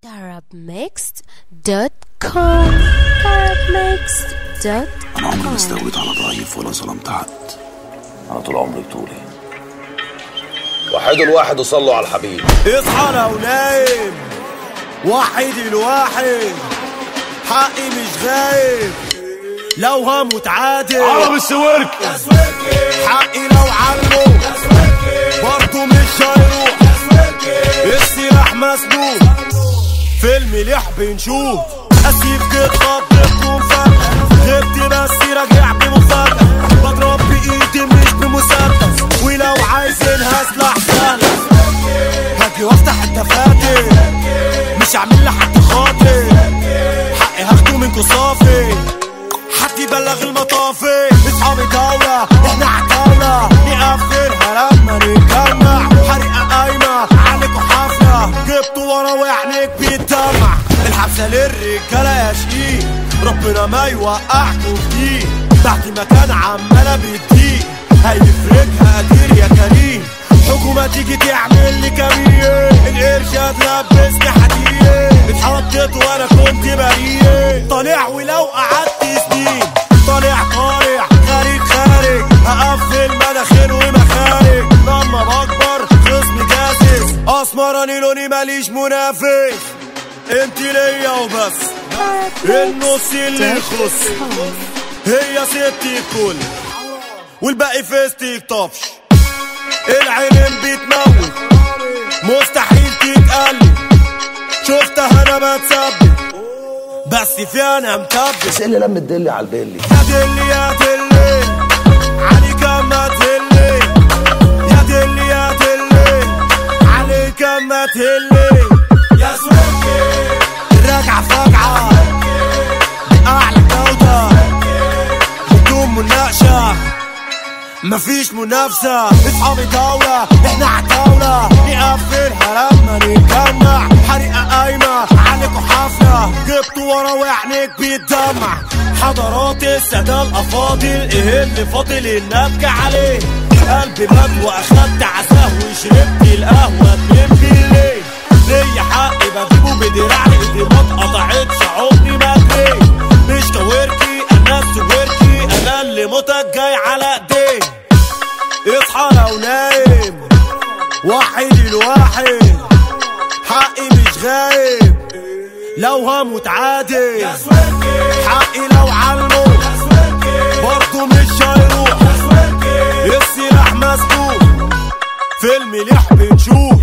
arabmixed.com. أنا عمري ما استوليت على ضعيف ولا ظلمت حد. أنا طول عمري بطولي. وحد الواحد وصلوا على الحبيب. اصحى لو نايم، وحد الواحد، حقي مش غايب، لو هموت عادل عرب السويرك، حقي لو عنه برضه مش هيروح، السلاح مسنود في المليح بنشوف، اسيب كده خطتكم فجأة، غبت بس راجع بمفاجأة، بضرب بايدي مش بمسدس، ولو عايزينها سلاح سهل هاجي وافتح الدفاتر، مش هعمل لحد خاطر، حقي هاخده منكو صافي، حد يبلغ المطافي، اصحابي دولة احنا عالدولة، نقفلها لما نتجمع، حريقة قايمة عليكوا حفلة، جبتوا ورا وعينيك بيتدمع، الحبسة للرجالة يا شقيق، ربنا ما يوقعكوا كتير، بعد ما كان عمالة بتضيق، هيفرجها قدير يا كريم، حكومة تيجي تعمل لي كبير، القرش هتلبسني حديد، اتحطيت وانا كنت بريء، طالع ولو قعدت سنين، طالع خارج هقفل مناخير ومخارج، لما بكبر خصمي جاسس، اسمراني لوني ماليش منافس، انت ليا وبس، النص اللي يخص هي ستي الكل، والباقي فيستيك طفش، العين بتموت مستحيل تتقلب، شفتها انا بتثبت بس في انا متبت، بس اللي لم تدلي على البيلي، يا دلي يا دلي عليك اما تهلي، يا دلي يا دلي عليك اما تهلي، يا سويكي الراجعة فاجعة بأعلى جودة، بدون مناقشة مفيش منافسة، اصحابي دولة احنا عالدولة، نقفلها لما نتجمع، حريقة قايمة عليكوا حفلة، جبتوا ورا وعينيك بيتدمع، حضرات السادة الأفاضل ايه اللي فاضل ان ابكي عليه، قلبي مات واخدت عزاه وشربت القهوة 2 بالليل، ليا حق بجيبه بدراع ايدي ما اتقطعتش عمري ما جريت، مش كويركي انا السويركي، انا اللي موتك جاي على ايديه، اصحى لو نايم، وحد الواحد، حقي مش غايب، لو هموت عادل، حقي لو عنه برضه مش هيروح، السلاح مسدود في المليح بنشوف.